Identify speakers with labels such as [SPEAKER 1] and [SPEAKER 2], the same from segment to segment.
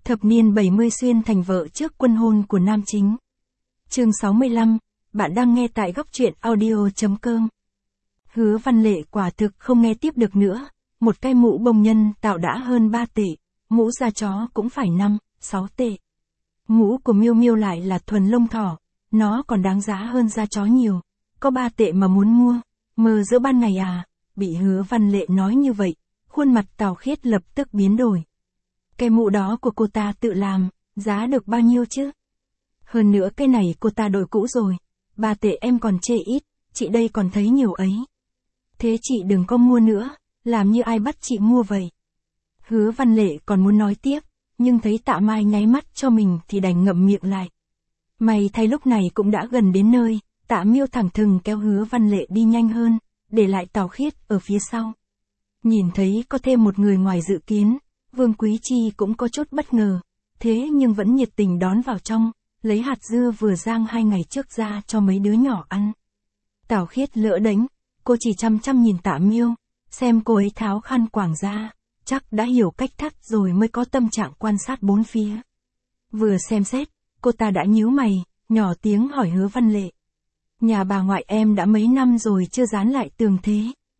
[SPEAKER 1] Thập niên 70 xuyên thành vợ trước quân hôn của nam chính. Chương 65, bạn đang nghe tại góc truyện audio.com. Hứa Văn Lệ quả thực không nghe tiếp được nữa, một cái mũ bông nhân tạo đã hơn 3 tệ, mũ da chó cũng phải 5, 6 tệ. Mũ của Miu Miu lại là thuần lông thỏ, nó còn đáng giá hơn da chó nhiều, có 3 tệ mà muốn mua, mơ giữa ban ngày à, bị Hứa Văn Lệ nói như vậy, khuôn mặt Tào Khiết lập tức biến đổi. Cái mũ đó của cô ta tự làm, giá được bao nhiêu chứ? Hơn nữa cái này cô ta đổi cũ rồi, 3 tệ em còn chê ít, chị đây còn thấy nhiều ấy. Thế chị đừng có mua nữa, làm như ai bắt chị mua vậy. Hứa Văn Lệ còn muốn nói tiếp, nhưng thấy Tạ Mai nháy mắt cho mình thì đành ngậm miệng lại. May thay lúc này cũng đã gần đến nơi, Tạ Miêu thẳng thừng kéo Hứa Văn Lệ đi nhanh hơn, để lại Tào Khiết ở phía sau. Nhìn thấy có thêm một người ngoài dự kiến, Vương Quý Chi cũng có chút bất ngờ, thế nhưng vẫn nhiệt tình đón vào trong, lấy hạt dưa vừa rang 2 ngày trước ra cho mấy đứa nhỏ ăn. Tào Khiết lỡ đánh, cô chỉ chăm chăm nhìn Tạ Miêu, xem cô ấy tháo khăn quàng ra, chắc đã hiểu cách thắt rồi mới có tâm trạng quan sát bốn phía. Vừa xem xét, cô ta đã nhíu mày, nhỏ tiếng hỏi Hứa Văn Lệ. Nhà bà ngoại em đã mấy năm rồi chưa dán lại tường thế.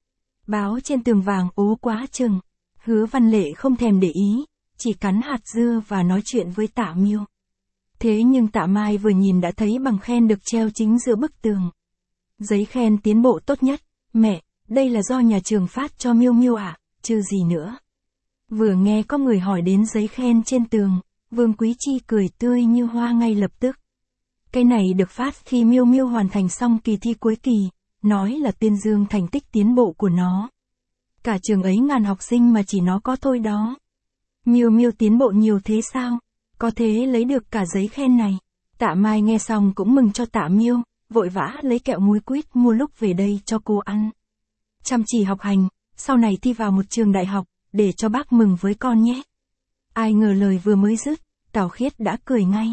[SPEAKER 1] Báo trên tường vàng ố quá chừng. Hứa Văn Lệ không thèm để ý, chỉ cắn hạt dưa và nói chuyện với Tạ Miêu. Thế nhưng Tạ Mai vừa nhìn đã thấy bằng khen được treo chính giữa bức tường. Giấy khen tiến bộ tốt nhất, mẹ, đây là do nhà trường phát cho Miu Miu à, chứ gì nữa. Vừa nghe có người hỏi đến giấy khen trên tường, Vương Quý Chi cười tươi như hoa ngay lập tức. Cái này được phát khi Miu Miu hoàn thành xong kỳ thi cuối kỳ, nói là tuyên dương thành tích tiến bộ của nó. Cả trường ấy ngàn học sinh mà chỉ nó có thôi đó. Miu Miu tiến bộ nhiều thế sao? Có thế lấy được cả giấy khen này. Tạ Mai nghe xong cũng mừng cho Tạ Miêu, vội vã lấy kẹo muối quýt mua lúc về đây cho cô ăn. Chăm chỉ học hành, sau này thi vào một trường đại học, để cho bác mừng với con nhé. Ai ngờ lời vừa mới dứt, Tào Khiết đã cười ngay.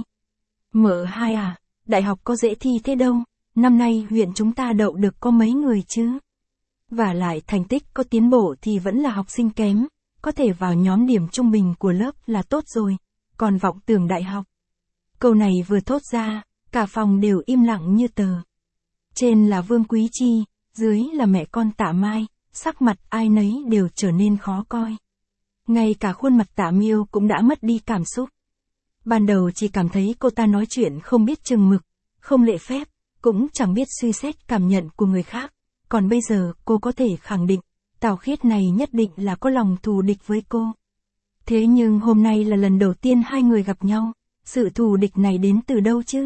[SPEAKER 1] Mợ hai à, đại học có dễ thi thế đâu, năm nay huyện chúng ta đậu được có mấy người chứ. Và lại thành tích có tiến bộ thì vẫn là học sinh kém, có thể vào nhóm điểm trung bình của lớp là tốt rồi, còn vọng tưởng đại học. Câu này vừa thốt ra, cả phòng đều im lặng như tờ. Trên là Vương Quý Chi, dưới là mẹ con Tạ Mai, sắc mặt ai nấy đều trở nên khó coi. Ngay cả khuôn mặt Tạ Miêu cũng đã mất đi cảm xúc. Ban đầu chỉ cảm thấy cô ta nói chuyện không biết chừng mực, không lễ phép, cũng chẳng biết suy xét cảm nhận của người khác. Còn bây giờ cô có thể khẳng định, Tào Khiết này nhất định là có lòng thù địch với cô. Thế nhưng hôm nay là lần đầu tiên hai người gặp nhau, sự thù địch này đến từ đâu chứ?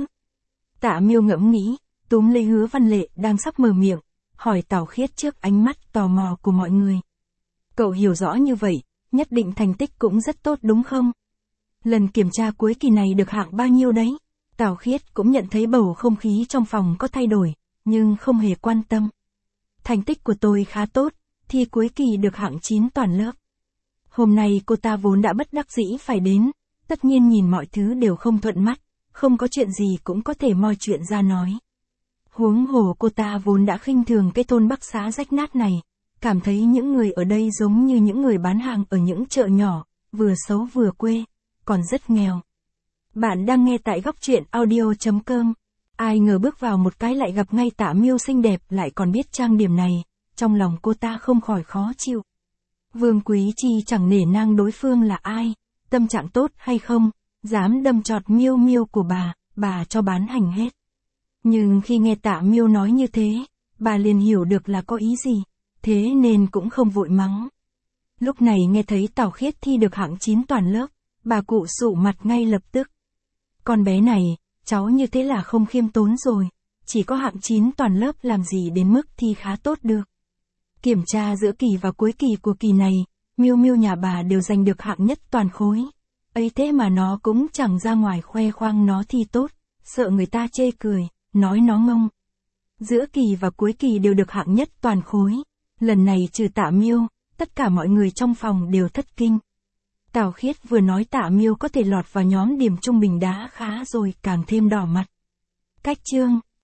[SPEAKER 1] Tạ Miêu ngẫm nghĩ, túm lấy Hứa Văn Lệ đang sắp mở miệng, hỏi Tào Khiết trước ánh mắt tò mò của mọi người. Cậu hiểu rõ như vậy, nhất định thành tích cũng rất tốt đúng không? Lần kiểm tra cuối kỳ này được hạng bao nhiêu đấy? Tào Khiết cũng nhận thấy bầu không khí trong phòng có thay đổi, nhưng không hề quan tâm. Thành tích của tôi khá tốt, thi cuối kỳ được hạng 9 toàn lớp. Hôm nay cô ta vốn đã bất đắc dĩ phải đến, tất nhiên nhìn mọi thứ đều không thuận mắt, không có chuyện gì cũng có thể moi chuyện ra nói. Huống hồ cô ta vốn đã khinh thường cái thôn Bắc Xá rách nát này, cảm thấy những người ở đây giống như những người bán hàng ở những chợ nhỏ, vừa xấu vừa quê, còn rất nghèo. Bạn đang nghe tại góc truyện audio.com. Ai ngờ bước vào một cái lại gặp ngay Tạ Miêu xinh đẹp lại còn biết trang điểm này, trong lòng cô ta không khỏi khó chịu. Vương Quý Chi chẳng nể nang đối phương là ai, tâm trạng tốt hay không, dám đâm chọt Miu Miu của bà cho bán hành hết. Nhưng khi nghe Tạ Miêu nói như thế, bà liền hiểu được là có ý gì, thế nên cũng không vội mắng. Lúc này nghe thấy Tào Khiết thi được hạng 9 toàn lớp, bà cụ sụ mặt ngay lập tức. Con bé này, cháu như thế là không khiêm tốn rồi, chỉ có hạng 9 toàn lớp làm gì đến mức thi khá tốt được. Kiểm tra giữa kỳ và cuối kỳ của kỳ này, Miu Miu nhà bà đều giành được hạng nhất toàn khối. Ấy thế mà nó cũng chẳng ra ngoài khoe khoang nó thi tốt, sợ người ta chê cười, nói nó ngông. Giữa kỳ và cuối kỳ đều được hạng nhất toàn khối. Lần này trừ Tạ Miêu, tất cả mọi người trong phòng đều thất kinh. Tào Khiết vừa nói Tạ Miêu có thể lọt vào nhóm điểm trung bình đã khá rồi càng thêm đỏ mặt. Cách chương